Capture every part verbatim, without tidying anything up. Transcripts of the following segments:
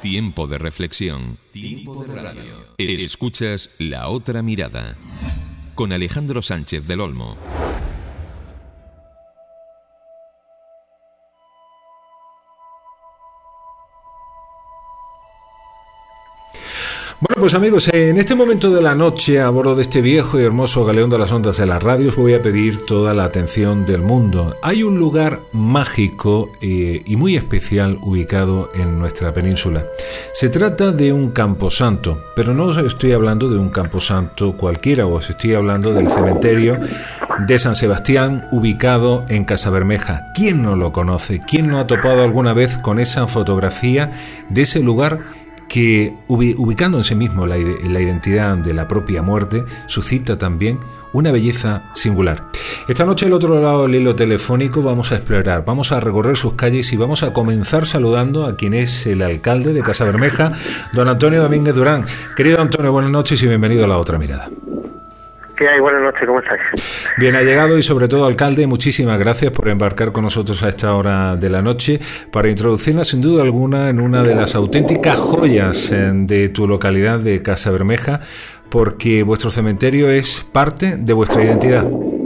Tiempo de reflexión. Tiempo de radio. Escuchas La Otra Mirada. Con Alejandro Sánchez del Olmo. Bueno, pues amigos, en este momento de la noche, a bordo de este viejo y hermoso galeón de las ondas de la radio, os voy a pedir toda la atención del mundo. Hay un lugar mágico eh, y muy especial ubicado en nuestra península. Se trata de un camposanto, pero no os estoy hablando de un camposanto cualquiera, os estoy hablando del cementerio de San Sebastián, ubicado en Casabermeja. ¿Quién no lo conoce? ¿Quién no ha topado alguna vez con esa fotografía de ese lugar que, ubicando en sí mismo la, la identidad de la propia muerte, suscita también una belleza singular? Esta noche, al otro lado del hilo telefónico, vamos a explorar, vamos a recorrer sus calles y vamos a comenzar saludando a quien es el alcalde de Casabermeja, don Antonio Domínguez Durán. Querido Antonio, buenas noches y bienvenido a La Otra Mirada. ¿Qué hay? Buenas noches, ¿cómo estáis? Bien hallegado y sobre todo, alcalde, muchísimas gracias por embarcar con nosotros a esta hora de la noche para introducirnos sin duda alguna en una de las auténticas joyas de tu localidad de Casabermeja, porque vuestro cementerio es parte de vuestra identidad.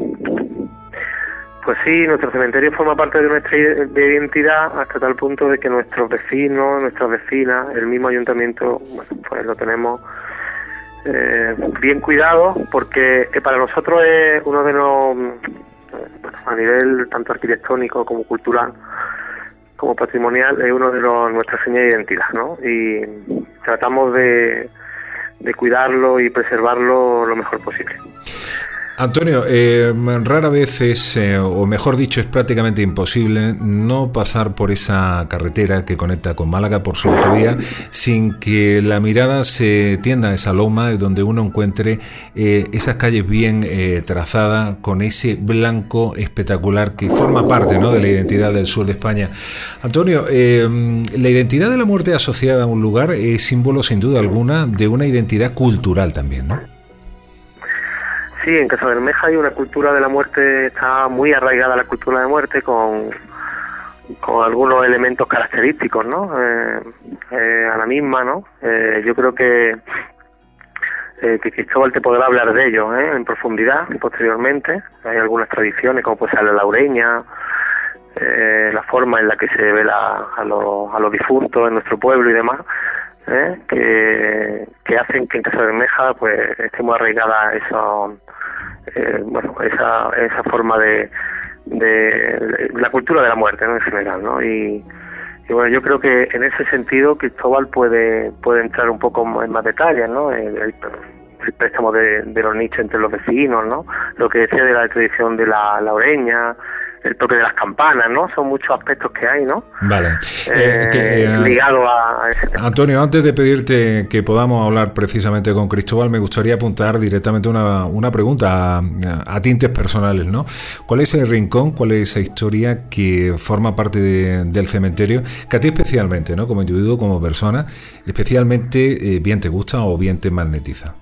Pues sí, nuestro cementerio forma parte de nuestra identidad hasta tal punto de que nuestros vecinos, nuestras vecinas, el mismo ayuntamiento, bueno, pues lo tenemos Eh, bien cuidado, porque eh, para nosotros es uno de los, bueno, a nivel tanto arquitectónico como cultural como patrimonial, es uno de los nuestras señas de identidad, ¿no? Y tratamos de, de cuidarlo y preservarlo lo mejor posible. Antonio, eh, rara vez es, eh, o mejor dicho, es prácticamente imposible no pasar por esa carretera que conecta con Málaga por su autovía sin que la mirada se tienda a esa loma donde uno encuentre eh, esas calles bien eh, trazadas con ese blanco espectacular que forma parte, ¿no?, de la identidad del sur de España. Antonio, eh, la identidad de la muerte asociada a un lugar es símbolo sin duda alguna de una identidad cultural también, ¿no? Sí, en Casabermeja hay una cultura de la muerte, está muy arraigada la cultura de la muerte con, con algunos elementos característicos, ¿no? Eh, eh, a la misma, ¿no? Eh, yo creo que, eh, que Cristóbal te podrá hablar de ello, ¿eh?, en profundidad posteriormente. Hay algunas tradiciones, como puede ser la laureña, eh, la forma en la que se vela a los, a los difuntos en nuestro pueblo y demás. ¿Eh? Que, que hacen que en Casabermeja pues esté muy arraigada eso, eh, bueno, esa esa forma de, de, de la cultura de la muerte, ¿no?, en general, ¿no? Y, y bueno, yo creo que en ese sentido Cristóbal puede puede entrar un poco en más detalles, ¿no? El, el, el préstamo de, de los nichos entre los vecinos, ¿no? Lo que decía de la tradición de la laureña, el toque de las campanas, ¿no? Son muchos aspectos que hay, ¿no? Vale. Eh, eh, que, eh, ligado a, a ese tema. Antonio, antes de pedirte que podamos hablar precisamente con Cristóbal, me gustaría apuntar directamente una, una pregunta a, a tintes personales, ¿no? ¿Cuál es el rincón, cuál es esa historia que forma parte de, del cementerio, que a ti especialmente, ¿no?, como individuo, como persona, especialmente eh, bien te gusta o bien te magnetiza?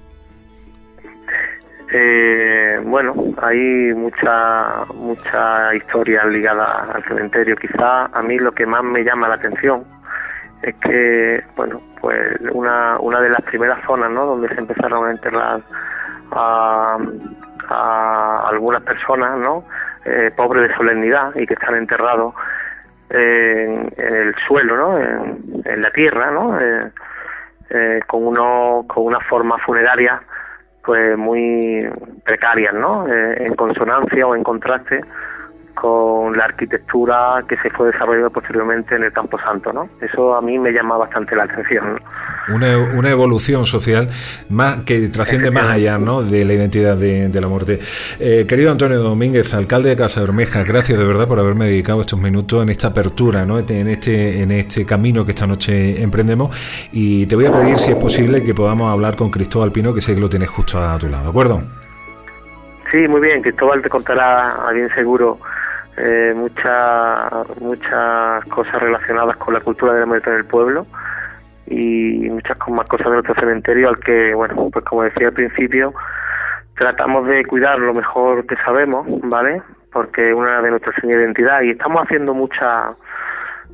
Eh, bueno, hay mucha mucha historia ligada al cementerio. Quizá a mí lo que más me llama la atención es que, bueno, pues una una de las primeras zonas, ¿no?, donde se empezaron a enterrar a, a algunas personas, ¿no?, eh, pobres de solemnidad y que están enterrados en, en el suelo, ¿no?, en, en la tierra, ¿no?, eh, eh, con uno con una forma funeraria pues muy precarias, ¿no?, eh, en consonancia o en contraste con la arquitectura que se fue desarrollando posteriormente en el Camposanto, ¿no? Eso a mí me llama bastante la atención, ¿no? Una, una evolución social más que trasciende más allá, ¿no?, de la identidad de, de la muerte. Eh, querido Antonio Domínguez, alcalde de Casabermeja, gracias de verdad por haberme dedicado estos minutos en esta apertura, ¿no?, en este, en este camino que esta noche emprendemos, y te voy a pedir, si es posible, que podamos hablar con Cristóbal Pino, que sé que lo tienes justo a tu lado, ¿de acuerdo? Sí, muy bien, Cristóbal te contará a bien seguro eh, muchas muchas cosas relacionadas con la cultura de la muerte en el pueblo y muchas más cosas de nuestro cementerio, al que, bueno, pues como decía al principio, tratamos de cuidar lo mejor que sabemos, ¿vale? Porque es una de nuestras señas de identidad y estamos haciendo muchas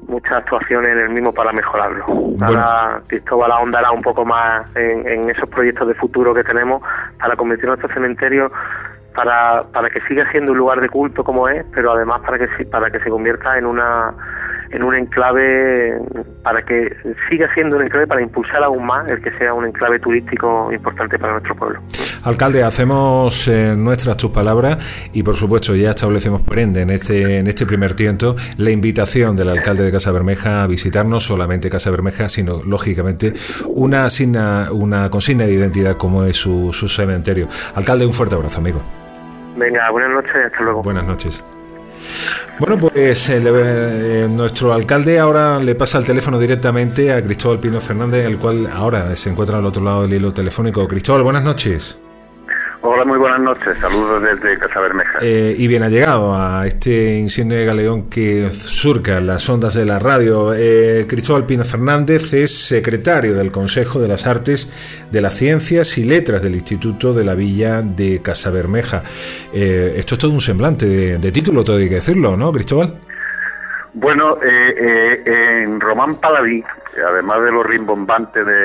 muchas actuaciones en el mismo para mejorarlo. Ahora bueno. Cristóbal ahondará un poco más en, en esos proyectos de futuro que tenemos para convertir nuestro cementerio para para que siga siendo un lugar de culto como es, pero además para que para que se convierta en una en un enclave, para que siga siendo un enclave, para impulsar aún más el que sea un enclave turístico importante para nuestro pueblo. Alcalde, hacemos eh, nuestras tus palabras y por supuesto ya establecemos por ende en este en este primer tiento la invitación del alcalde de Casabermeja a visitar no solamente Casabermeja, sino lógicamente una asigna, una consigna de identidad como es su, su cementerio. Alcalde, un fuerte abrazo, amigo. Venga, buenas noches y hasta luego. Buenas noches. Bueno, pues eh, eh, nuestro alcalde ahora le pasa el teléfono directamente a Cristóbal Pino Fernández, el cual ahora se encuentra al otro lado del hilo telefónico. Cristóbal, buenas noches. Hola, muy buenas noches. Saludos desde Casabermeja. Eh, y bien ha llegado a este insigne galeón que surca las ondas de la radio. Eh, Cristóbal Pino Fernández es secretario del Consejo de las Artes, de las Ciencias y Letras del Instituto de la Villa de Casabermeja. Eh, esto es todo un semblante de, de título, todo hay que decirlo, ¿no, Cristóbal? Bueno, eh, eh, en Román Paladí, además de lo rimbombante de...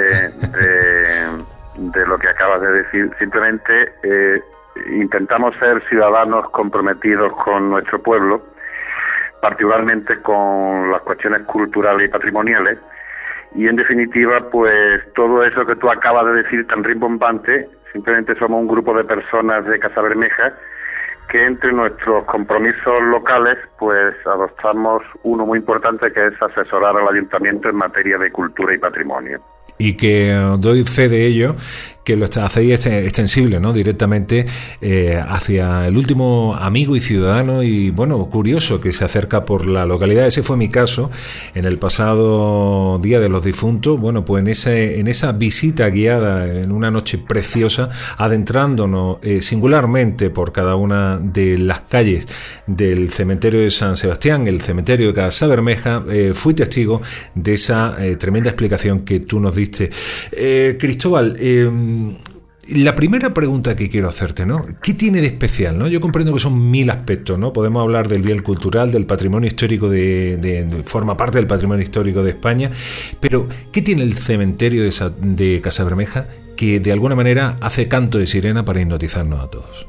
de de lo que acabas de decir, simplemente eh, intentamos ser ciudadanos comprometidos con nuestro pueblo, particularmente con las cuestiones culturales y patrimoniales, y en definitiva, pues todo eso que tú acabas de decir tan rimbombante, simplemente somos un grupo de personas de Casabermeja que entre nuestros compromisos locales, pues adoptamos uno muy importante, que es asesorar al ayuntamiento en materia de cultura y patrimonio. Y que doy fe de ello, que lo hacéis extensible, ¿no? Directamente eh, hacia el último amigo y ciudadano y, bueno, curioso que se acerca por la localidad. Ese fue mi caso en el pasado Día de los Difuntos. Bueno, pues en, ese, en esa visita guiada en una noche preciosa, adentrándonos eh, singularmente por cada una de las calles del cementerio de San Sebastián, el cementerio de Casabermeja, eh, fui testigo de esa eh, tremenda explicación que tú nos diste. Eh, Cristóbal, eh, la primera pregunta que quiero hacerte, ¿no? ¿Qué tiene de especial, no? Yo comprendo que son mil aspectos, ¿no? Podemos hablar del bien cultural, del patrimonio histórico de, de, de forma parte del patrimonio histórico de España, pero ¿qué tiene el cementerio de, de Casabermeja que de alguna manera hace canto de sirena para hipnotizarnos a todos?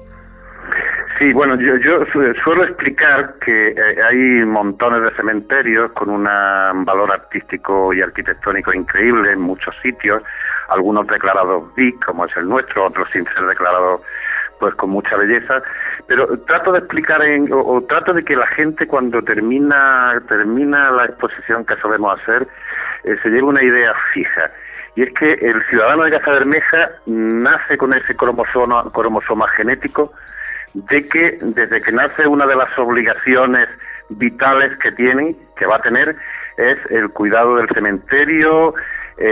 Sí, bueno, yo, yo suelo explicar que hay montones de cementerios con un valor artístico y arquitectónico increíble en muchos sitios, algunos declarados B I C, como es el nuestro, otros sin ser declarados pues con mucha belleza, pero trato de explicar en, o, o trato de que la gente cuando termina termina la exposición que solemos hacer eh, se lleve una idea fija. Y es que el ciudadano de Casabermeja nace con ese cromosoma, cromosoma genético de que desde que nace una de las obligaciones vitales que tiene, que va a tener, es el cuidado del cementerio, eh,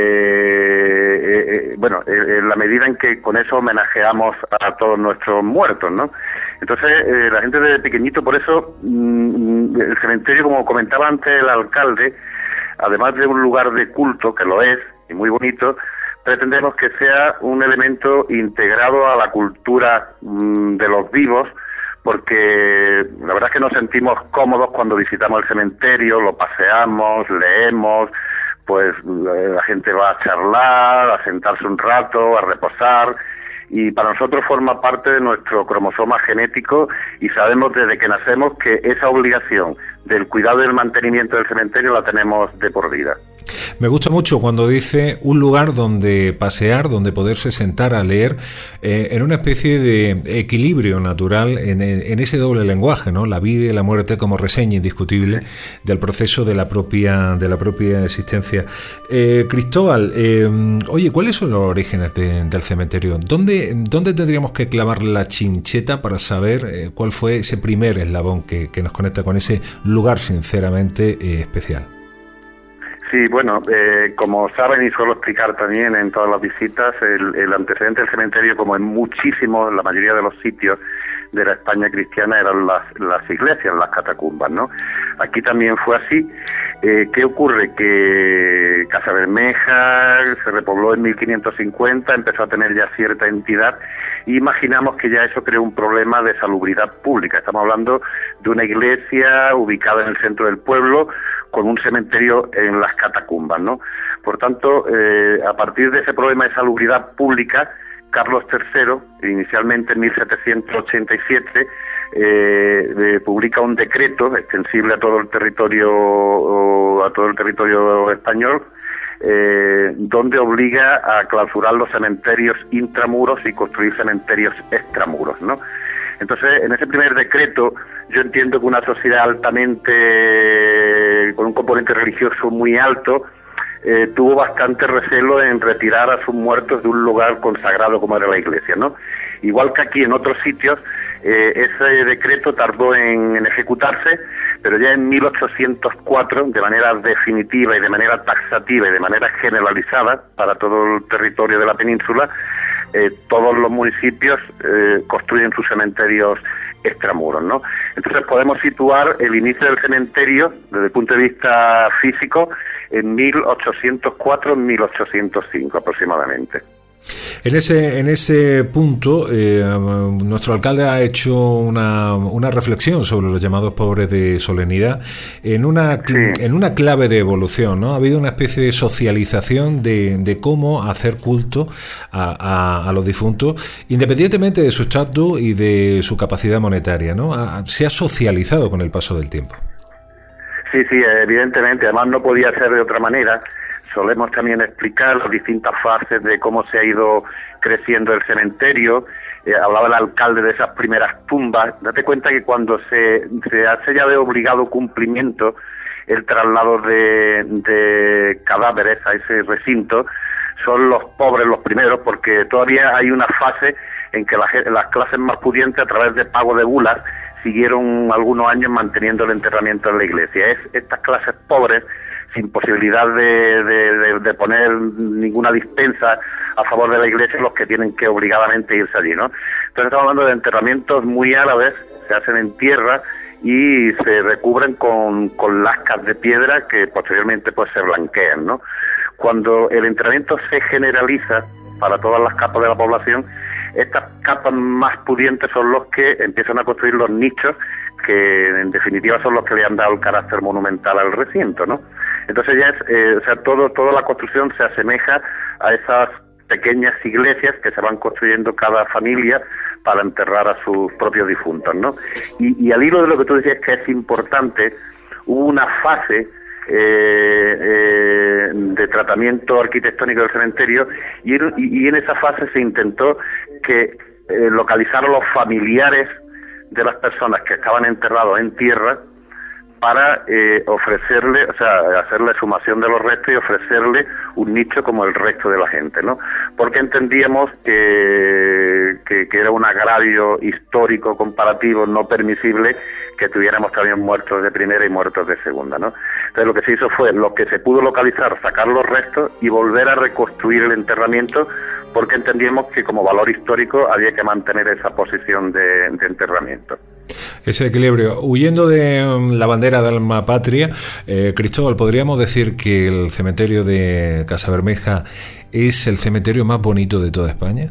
eh, eh, bueno, en eh, la medida en que con eso homenajeamos a todos nuestros muertos, ¿no? Entonces, eh, la gente desde pequeñito, por eso, mmm, el cementerio, como comentaba antes el alcalde, además de un lugar de culto, que lo es, y muy bonito, pretendemos que sea un elemento integrado a la cultura mmm, de los vivos, porque la verdad es que nos sentimos cómodos cuando visitamos el cementerio, lo paseamos, leemos, pues la gente va a charlar, a sentarse un rato, a reposar, y para nosotros forma parte de nuestro cromosoma genético y sabemos desde que nacemos que esa obligación del cuidado y del mantenimiento del cementerio la tenemos de por vida. Me gusta mucho cuando dice un lugar donde pasear, donde poderse sentar a leer, eh, en una especie de equilibrio natural en, en ese doble lenguaje, ¿no? La vida y la muerte como reseña indiscutible del proceso de la propia de la propia existencia. Eh, Cristóbal, eh, oye, ¿cuáles son los orígenes de, del cementerio? ¿Dónde, ¿Dónde tendríamos que clavar la chincheta para saber eh, cuál fue ese primer eslabón que, que nos conecta con ese lugar sinceramente eh, especial? Sí, bueno, eh, como saben y suelo explicar también en todas las visitas, el, el antecedente del cementerio, como en muchísimos, la mayoría de los sitios de la España cristiana, eran las, las iglesias, las catacumbas, ¿no? Aquí también fue así. Eh, ¿Qué ocurre? Que Casabermeja se repobló en mil quinientos cincuenta, empezó a tener ya cierta entidad y imaginamos que ya eso creó un problema de salubridad pública. Estamos hablando de una iglesia ubicada en el centro del pueblo, con un cementerio en las catacumbas, ¿no? Por tanto, eh, a partir de ese problema de salubridad pública, Carlos tercero, inicialmente en mil setecientos ochenta y siete, eh, eh, publica un decreto extensible a todo el territorio a todo el territorio español, eh, donde obliga a clausurar los cementerios intramuros y construir cementerios extramuros, ¿no? Entonces, en ese primer decreto, yo entiendo que una sociedad altamente, con un componente religioso muy alto, eh, tuvo bastante recelo en retirar a sus muertos de un lugar consagrado como era la iglesia, ¿no? Igual que aquí en otros sitios, eh, ese decreto tardó en, en ejecutarse, pero ya en mil ochocientos cuatro, de manera definitiva y de manera taxativa y de manera generalizada para todo el territorio de la península, eh, todos los municipios eh, construyen sus cementerios extramuros, ¿no? Entonces podemos situar el inicio del cementerio desde el punto de vista físico en mil ochocientos cuatro mil ochocientos cinco aproximadamente. En ese, en ese punto, eh, nuestro alcalde ha hecho una, una reflexión sobre los llamados pobres de solemnidad en una, sí. en una clave de evolución, ¿no? Ha habido una especie de socialización de, de cómo hacer culto a, a, a los difuntos, independientemente de su estatus y de su capacidad monetaria, ¿no? Ha, se ha socializado con el paso del tiempo. Sí, sí, evidentemente. Además no podía ser de otra manera. Solemos también explicar las distintas fases de cómo se ha ido creciendo el cementerio. Eh, hablaba el alcalde de esas primeras tumbas. Date cuenta que cuando se, se hace ya de obligado cumplimiento el traslado de, de cadáveres a ese recinto, son los pobres los primeros, porque todavía hay una fase en que la, las clases más pudientes, a través de pago de bulas, siguieron algunos años manteniendo el enterramiento en la iglesia. Es estas clases pobres, sin posibilidad de, de, de, de poner ninguna dispensa a favor de la iglesia, los que tienen que obligadamente irse allí, ¿no? Entonces estamos hablando de enterramientos muy árabes, se hacen en tierra y se recubren con, con lascas de piedra que posteriormente pues se blanquean, ¿no? Cuando el enterramiento se generaliza para todas las capas de la población, estas capas más pudientes son los que empiezan a construir los nichos, que en definitiva son los que le han dado el carácter monumental al recinto, ¿no? Entonces ya es, eh, o sea, todo, toda la construcción se asemeja a esas pequeñas iglesias que se van construyendo cada familia para enterrar a sus propios difuntos, ¿no? Y, y al hilo de lo que tú decías que es importante, hubo una fase eh, eh, de tratamiento arquitectónico del cementerio y, y, y en esa fase se intentó que eh, localizar a los familiares de las personas que estaban enterrados en tierra para eh, ofrecerle, o sea, hacerle sumación de los restos y ofrecerle un nicho como el resto de la gente, ¿no? Porque entendíamos que, que, que era un agravio histórico comparativo no permisible que tuviéramos también muertos de primera y muertos de segunda, ¿no? Entonces lo que se hizo fue, lo que se pudo localizar, sacar los restos y volver a reconstruir el enterramiento, porque entendíamos que como valor histórico había que mantener esa posición de, de enterramiento. Ese equilibrio. Huyendo de la bandera de alma patria, eh, Cristóbal, ¿podríamos decir que el cementerio de Casabermeja es el cementerio más bonito de toda España?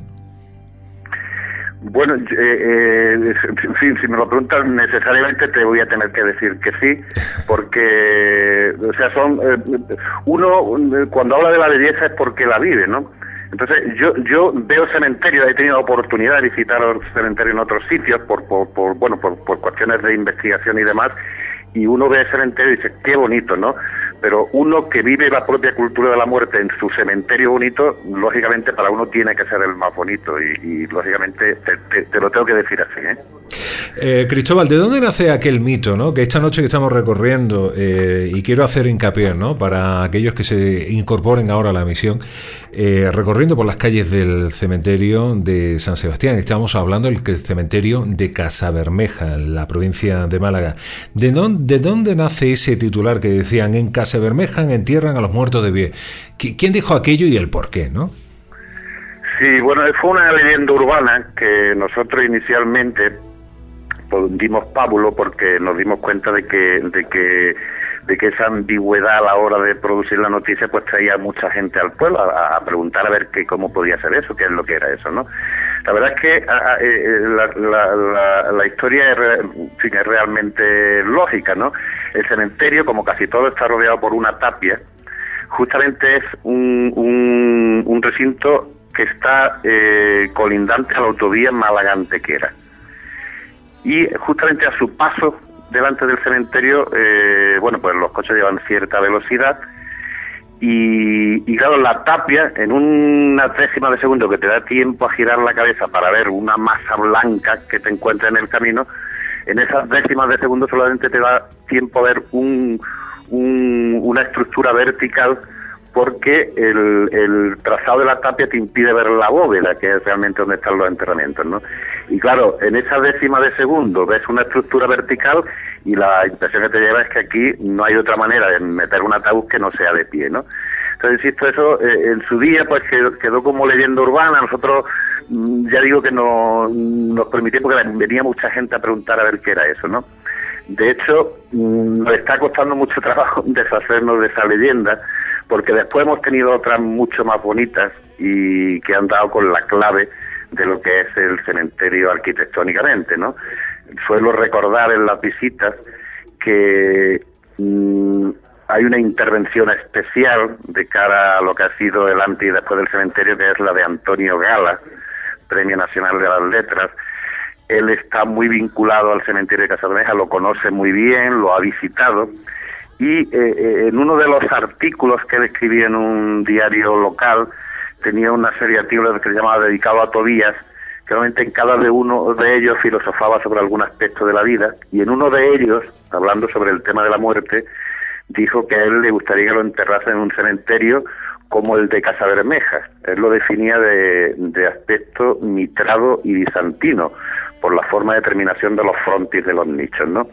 Bueno, eh, eh, en fin, si me lo preguntas necesariamente te voy a tener que decir que sí, porque, o sea, son eh, uno cuando habla de la belleza es porque la vive, ¿no? Entonces yo yo veo cementerios, he tenido oportunidad de visitar cementerios en otros sitios por por, por bueno por, por cuestiones de investigación y demás, y uno ve el cementerio y dice qué bonito, ¿no? Pero uno que vive la propia cultura de la muerte en su cementerio bonito, lógicamente para uno tiene que ser el más bonito y, y lógicamente te, te, te lo tengo que decir así, ¿eh? Eh, Cristóbal, ¿de dónde nace aquel mito, ¿no? Que esta noche que estamos recorriendo, eh, y quiero hacer hincapié, ¿no? Para aquellos que se incorporen ahora a la misión, eh, recorriendo por las calles del cementerio de San Sebastián, estamos hablando del cementerio de Casabermeja, en la provincia de Málaga. ¿De dónde, de dónde nace ese titular que decían en Casabermeja entierran a los muertos de pie? ¿Quién dijo aquello y el por qué, no? Sí, bueno, fue una leyenda urbana que nosotros inicialmente dimos pábulo porque nos dimos cuenta de que de que de que esa ambigüedad a la hora de producir la noticia pues traía a mucha gente al pueblo a, a preguntar a ver qué cómo podía ser eso, qué es lo que era eso, ¿no? La verdad es que a, a, la, la, la, la historia es, re, en fin, es realmente lógica, ¿no? El cementerio, como casi todo, está rodeado por una tapia. Justamente es un, un, un recinto que está eh, colindante a la autovía Málaga-Antequera. Y justamente a su paso delante del cementerio, eh, bueno, pues los coches llevan cierta velocidad y, y claro, la tapia, en una décima de segundo que te da tiempo a girar la cabeza para ver una masa blanca que te encuentra en el camino, en esas décimas de segundo solamente te da tiempo a ver un, un, una estructura vertical, porque el, el trazado de la tapia te impide ver la bóveda, que es realmente donde están los enterramientos, ¿no? Y claro, en esa décima de segundo ves una estructura vertical y la impresión que te lleva es que aquí no hay otra manera de meter un ataúd que no sea de pie, ¿no? Entonces, insisto, eso eh, en su día pues quedó, quedó como leyenda urbana. Nosotros, ya digo que no, nos permitimos, porque venía mucha gente a preguntar a ver qué era eso, ¿no? De hecho, nos está costando mucho trabajo deshacernos de esa leyenda, porque después hemos tenido otras mucho más bonitas y que han dado con la clave de lo que es el cementerio arquitectónicamente, ¿no? Suelo recordar en las visitas que mmm, hay una intervención especial de cara a lo que ha sido el antes y después del cementerio, que es la de Antonio Gala, Premio Nacional de las Letras. Él está muy vinculado al cementerio de Casabermeja, lo conoce muy bien, lo ha visitado, y eh, en uno de los artículos que él escribía en un diario local, tenía una serie de artículos que se llamaba Dedicado a Tobías, que realmente en cada de uno de ellos filosofaba sobre algún aspecto de la vida, y en uno de ellos, hablando sobre el tema de la muerte, dijo que a él le gustaría que lo enterrasen en un cementerio como el de Casabermeja. Él lo definía de, de aspecto mitrado y bizantino, por la forma de terminación de los frontis de los nichos, ¿no?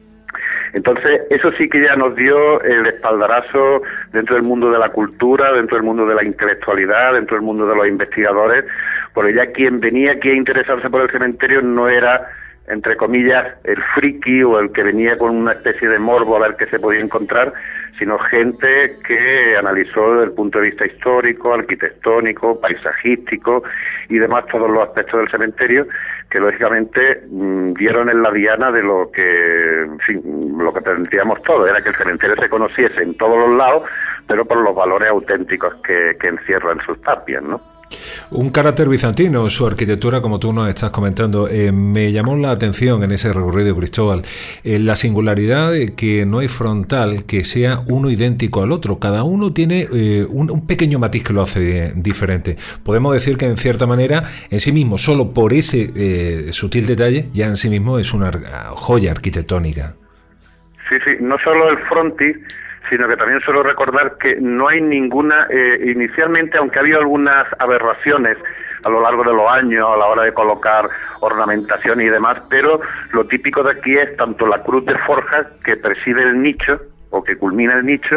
Entonces, eso sí que ya nos dio el espaldarazo dentro del mundo de la cultura, dentro del mundo de la intelectualidad, dentro del mundo de los investigadores, porque ya quien venía aquí a interesarse por el cementerio no era, entre comillas, el friki o el que venía con una especie de morbo a ver qué se podía encontrar, sino gente que analizó desde el punto de vista histórico, arquitectónico, paisajístico y demás todos los aspectos del cementerio, que lógicamente mmm, vieron en la diana de lo que, en fin, lo que pretendíamos todos, era que el cementerio se conociese en todos los lados, pero por los valores auténticos que, que encierran sus tapias, ¿no? Un carácter bizantino, su arquitectura, como tú nos estás comentando, eh, me llamó la atención en ese recorrido, Cristóbal, eh, la singularidad de que no hay frontal que sea uno idéntico al otro. Cada uno tiene eh, un, un pequeño matiz que lo hace eh, diferente. Podemos decir que en cierta manera, en sí mismo, solo por ese eh, sutil detalle, ya en sí mismo es una joya arquitectónica. Sí, sí, no solo el frontis, sino que también suelo recordar que no hay ninguna, eh, inicialmente, aunque ha habido algunas aberraciones a lo largo de los años a la hora de colocar ornamentación y demás, pero lo típico de aquí es tanto la cruz de forja que preside el nicho, o que culmina el nicho,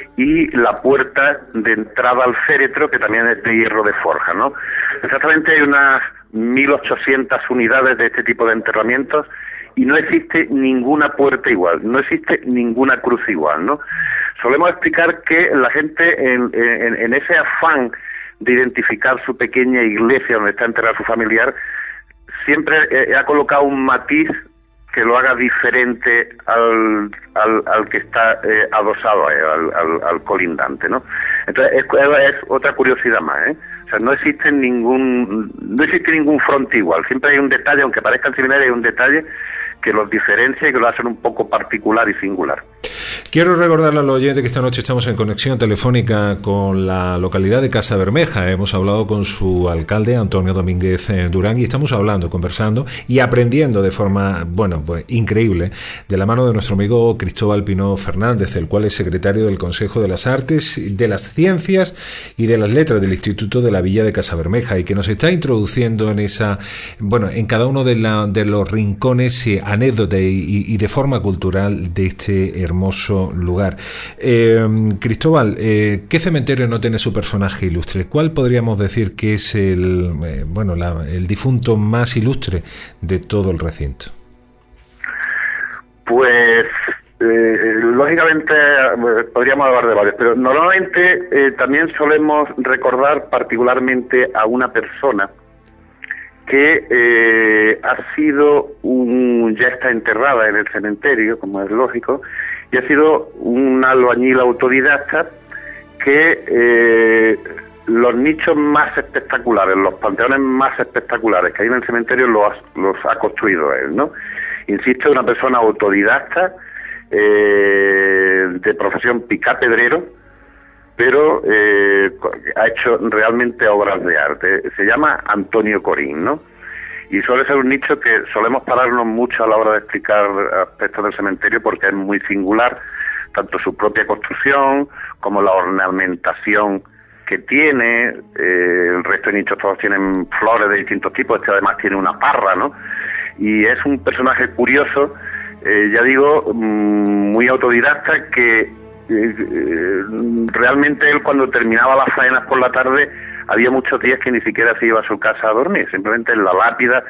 y la puerta de entrada al féretro, que también es de hierro de forja, ¿no? Exactamente hay unas mil ochocientas unidades de este tipo de enterramientos, y no existe ninguna puerta igual, no existe ninguna cruz igual, ¿no? Solemos explicar que la gente en, en, en ese afán de identificar su pequeña iglesia donde está enterrado su familiar, siempre eh, ha colocado un matiz que lo haga diferente al, al, al que está eh, adosado, eh, al, al, al colindante, ¿no? Entonces es, es otra curiosidad más, ¿eh? O sea, no existe ningún no existe ningún fronte igual, siempre hay un detalle, aunque parezcan similares, hay un detalle que los diferencia y que lo hacen un poco particular y singular. Quiero recordarle a los oyentes que esta noche estamos en conexión telefónica con la localidad de Casabermeja. Hemos hablado con su alcalde, Antonio Domínguez Durán, y estamos hablando, conversando y aprendiendo de forma, bueno, pues increíble, de la mano de nuestro amigo Cristóbal Pino Fernández, el cual es secretario del Consejo de las Artes, de las Ciencias y de las Letras del Instituto de la Villa de Casabermeja, y que nos está introduciendo en esa, bueno, en cada uno de, la, de los rincones, eh, anécdotas y, y de forma cultural de este hermoso lugar. Eh, Cristóbal, eh, ¿qué cementerio no tiene su personaje ilustre? ¿Cuál podríamos decir que es el, eh, bueno, la, el difunto más ilustre de todo el recinto? Pues eh, lógicamente eh, podríamos hablar de varios, pero normalmente eh, también solemos recordar particularmente a una persona que eh, ha sido un, ya está enterrada en el cementerio, como es lógico, y ha sido un albañil autodidacta que eh, los nichos más espectaculares, los panteones más espectaculares que hay en el cementerio los, los ha construido él, ¿no? Insisto, es una persona autodidacta, eh, de profesión picapedrero, pero eh, ha hecho realmente obras de arte. Se llama Antonio Corín, ¿no? Y suele ser un nicho que solemos pararnos mucho a la hora de explicar aspectos del cementerio porque es muy singular, tanto su propia construcción como la ornamentación que tiene. Eh, el resto de nichos todos tienen flores de distintos tipos, este además tiene una parra, ¿no? Y es un personaje curioso, eh, ya digo, muy autodidacta, que eh, realmente él cuando terminaba las faenas por la tarde había muchos días que ni siquiera se iba a su casa a dormir, simplemente en la lápida,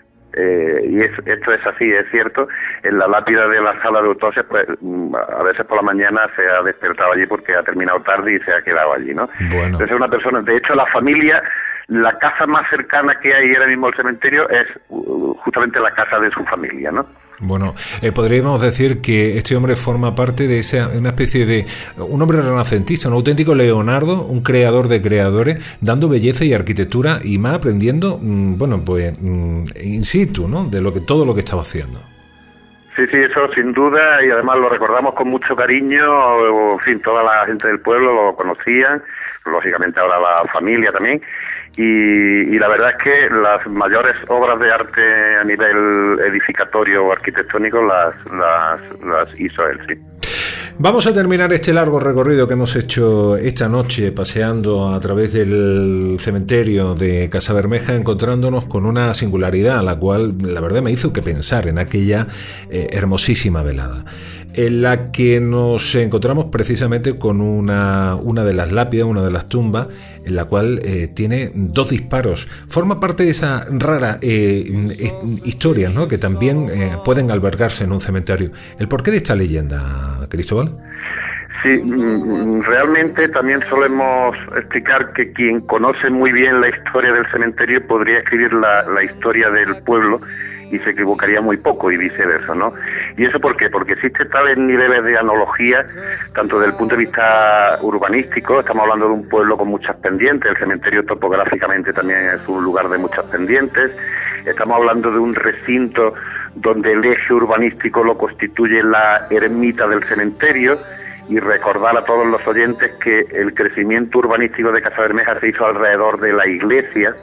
eh, y es, esto es así, es cierto, en la lápida de la sala de autopsia, pues a veces por la mañana se ha despertado allí porque ha terminado tarde y se ha quedado allí, ¿no? Bueno. Entonces es una persona, de hecho la familia, la casa más cercana que hay ahora mismo al cementerio es uh, justamente la casa de su familia, ¿no? Bueno, eh, podríamos decir que este hombre forma parte de esa una especie de un hombre renacentista, un auténtico Leonardo, un creador de creadores, dando belleza y arquitectura y más aprendiendo, mmm, bueno, pues mmm, in situ, ¿no? De lo que todo lo que estaba haciendo. Sí, sí, eso sin duda, y además lo recordamos con mucho cariño, en fin, toda la gente del pueblo lo conocía, lógicamente ahora la familia también. Y, y la verdad es que las mayores obras de arte a nivel edificatorio o arquitectónico las, las, las hizo él, sí. Vamos a terminar este largo recorrido que hemos hecho esta noche paseando a través del cementerio de Casabermeja, encontrándonos con una singularidad, la cual la verdad me hizo que pensar en aquella eh, hermosísima velada, en la que nos encontramos precisamente con una, una de las lápidas, una de las tumbas, en la cual eh, tiene dos disparos. Forma parte de esa rara eh, historias, ¿no?, que también eh, pueden albergarse en un cementerio. ¿El porqué de esta leyenda, Cristóbal? Sí, realmente también solemos explicar que quien conoce muy bien la historia del cementerio podría escribir la, la historia del pueblo y se equivocaría muy poco, y viceversa, ¿no? ¿Y eso por qué? Porque existe tales niveles de analogía, tanto desde el punto de vista urbanístico, estamos hablando de un pueblo con muchas pendientes, el cementerio topográficamente también es un lugar de muchas pendientes, estamos hablando de un recinto donde el eje urbanístico lo constituye la ermita del cementerio, y recordar a todos los oyentes que el crecimiento urbanístico de Casabermeja se hizo alrededor de la iglesia,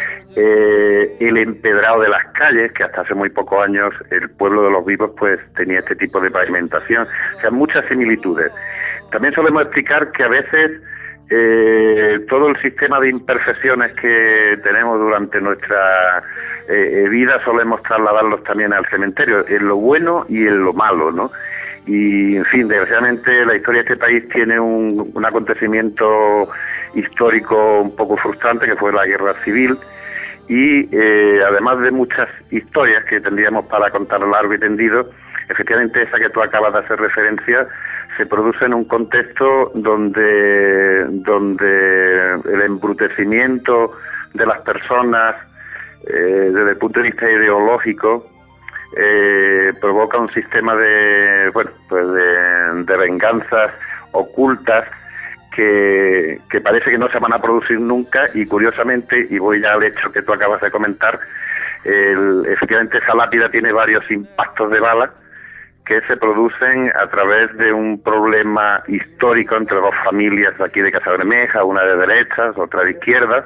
eh, el empedrado de las calles, que hasta hace muy pocos años el pueblo de los vivos pues tenía este tipo de pavimentación, o sea, muchas similitudes. También solemos explicar que a veces eh, todo el sistema de imperfecciones que tenemos durante nuestra eh, vida solemos trasladarlos también al cementerio, en lo bueno y en lo malo, ¿no? Y, en fin, desgraciadamente la historia de este país tiene un, un acontecimiento histórico un poco frustrante, que fue la Guerra Civil, y eh, además de muchas historias que tendríamos para contar largo y tendido, efectivamente esa que tú acabas de hacer referencia se produce en un contexto donde, donde el embrutecimiento de las personas eh, desde el punto de vista ideológico Eh, provoca un sistema de bueno pues de, de venganzas ocultas que, que parece que no se van a producir nunca, y curiosamente, y voy ya al hecho que tú acabas de comentar, el, efectivamente esa lápida tiene varios impactos de bala que se producen a través de un problema histórico entre dos familias aquí de Casabermeja, una de derechas, otra de izquierdas.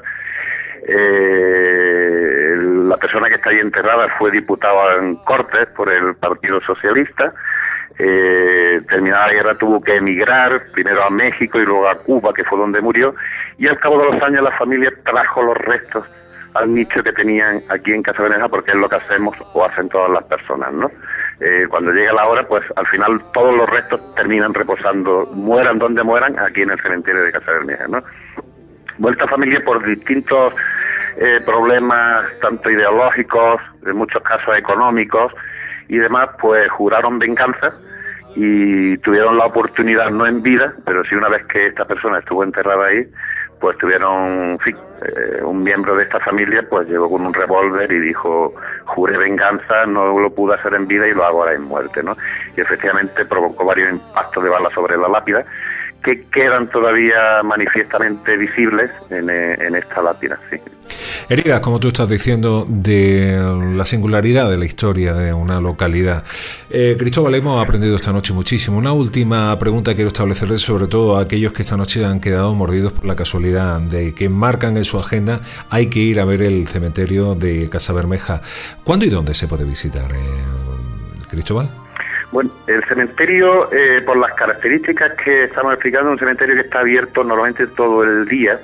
Eh, la persona que está ahí enterrada fue diputada en Cortes por el Partido Socialista. Eh, terminada la guerra tuvo que emigrar primero a México y luego a Cuba, que fue donde murió, y al cabo de los años la familia trajo los restos al nicho que tenían aquí en Casabermeja, porque es lo que hacemos o hacen todas las personas, ¿no? Eh, cuando llega la hora, pues al final todos los restos terminan reposando, mueran donde mueran, aquí en el cementerio de Casabermeja, ¿no? Vuelta a familia por distintos eh, problemas, tanto ideológicos, en muchos casos económicos y demás, pues juraron venganza y tuvieron la oportunidad, no en vida, pero sí una vez que esta persona estuvo enterrada ahí, pues tuvieron, en fin, eh, un miembro de esta familia pues llegó con un revólver y dijo: juré venganza, no lo pude hacer en vida y lo hago ahora en muerte, ¿no? Y efectivamente provocó varios impactos de bala sobre la lápida, que quedan todavía manifiestamente visibles en, en esta lápida, sí. Heridas, como tú estás diciendo, de la singularidad de la historia de una localidad. Eh, Cristóbal, hemos aprendido esta noche muchísimo. Una última pregunta quiero establecerles, sobre todo a aquellos que esta noche han quedado mordidos por la casualidad de que marcan en su agenda hay que ir a ver el cementerio de Casabermeja. ¿Cuándo y dónde se puede visitar, eh, Cristóbal? Bueno, el cementerio, eh, por las características que estamos explicando, es un cementerio que está abierto normalmente todo el día.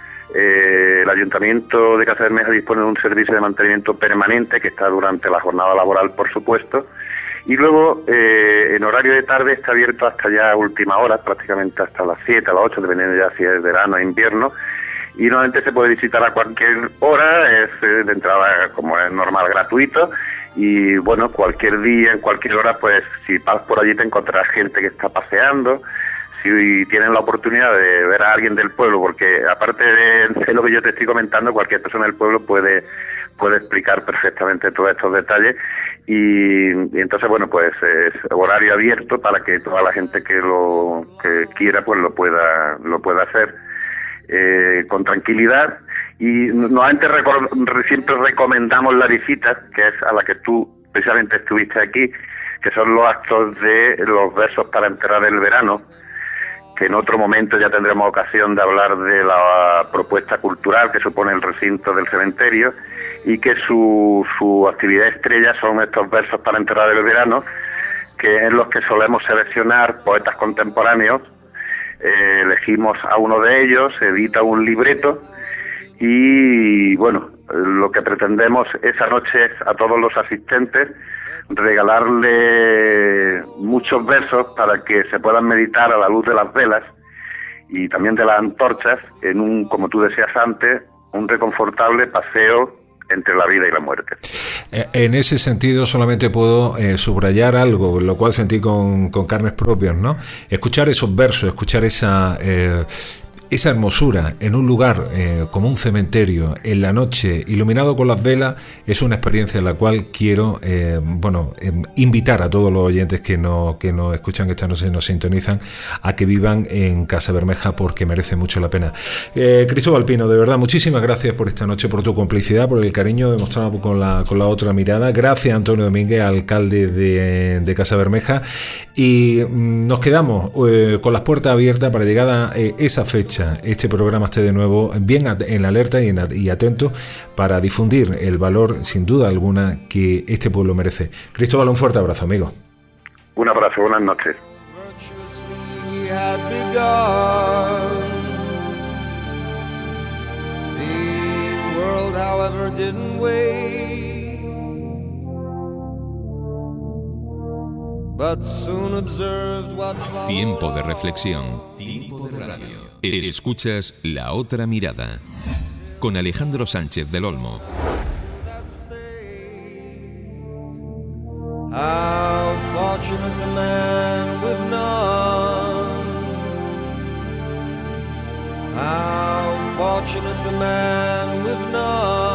Eh, el Ayuntamiento de Casabermeja dispone de un servicio de mantenimiento permanente que está durante la jornada laboral, por supuesto, y luego eh, en horario de tarde está abierto hasta ya última hora, prácticamente hasta las siete, a las ocho, dependiendo ya si es verano o invierno, y normalmente se puede visitar a cualquier hora, es eh, de entrada, como es normal, gratuito. Y bueno, cualquier día, en cualquier hora, pues si pasas por allí te encontrarás gente que está paseando. Si tienen la oportunidad de ver a alguien del pueblo, porque aparte de, de lo que yo te estoy comentando, cualquier persona del pueblo puede puede explicar perfectamente todos estos detalles. Y, y entonces, bueno, pues es horario abierto para que toda la gente que lo que quiera pues lo pueda lo pueda hacer eh, con tranquilidad. Y normalmente siempre recomendamos la visita, que es a la que tú precisamente estuviste aquí, que son los actos de los versos para enterrar el verano, que en otro momento ya tendremos ocasión de hablar de la propuesta cultural que supone el recinto del cementerio, y que su, su actividad estrella son estos versos para enterrar el verano, que en los que solemos seleccionar poetas contemporáneos. Eh, elegimos a uno de ellos, se edita un libreto. Y bueno, lo que pretendemos esa noche es a todos los asistentes regalarle muchos versos para que se puedan meditar a la luz de las velas y también de las antorchas en un, como tú decías antes, un reconfortable paseo entre la vida y la muerte. En ese sentido solamente puedo eh, subrayar algo, lo cual sentí con, con carnes propias, ¿no? Escuchar esos versos, escuchar esa... Eh, Esa hermosura en un lugar eh, como un cementerio, en la noche, iluminado con las velas, es una experiencia en la cual quiero eh, bueno, eh, invitar a todos los oyentes que nos que nos escuchan, que esta noche nos sintonizan, a que vivan en Casabermeja, porque merece mucho la pena. Eh, Cristóbal Pino, de verdad, muchísimas gracias por esta noche, por tu complicidad, por el cariño demostrado con la, con la otra mirada. Gracias, Antonio Domínguez, alcalde de, de Casabermeja. Y mm, nos quedamos eh, con las puertas abiertas para llegar a eh, esa fecha. Este programa esté de nuevo bien en alerta y, en, y atento para difundir el valor, sin duda alguna, que este pueblo merece. Cristóbal, un fuerte abrazo, amigo. Un abrazo, buenas noches. Tiempo de reflexión. Tiempo de radio. Escuchas La Otra Mirada con Alejandro Sánchez del Olmo. How fortunate the man with none. How fortunate the man with none.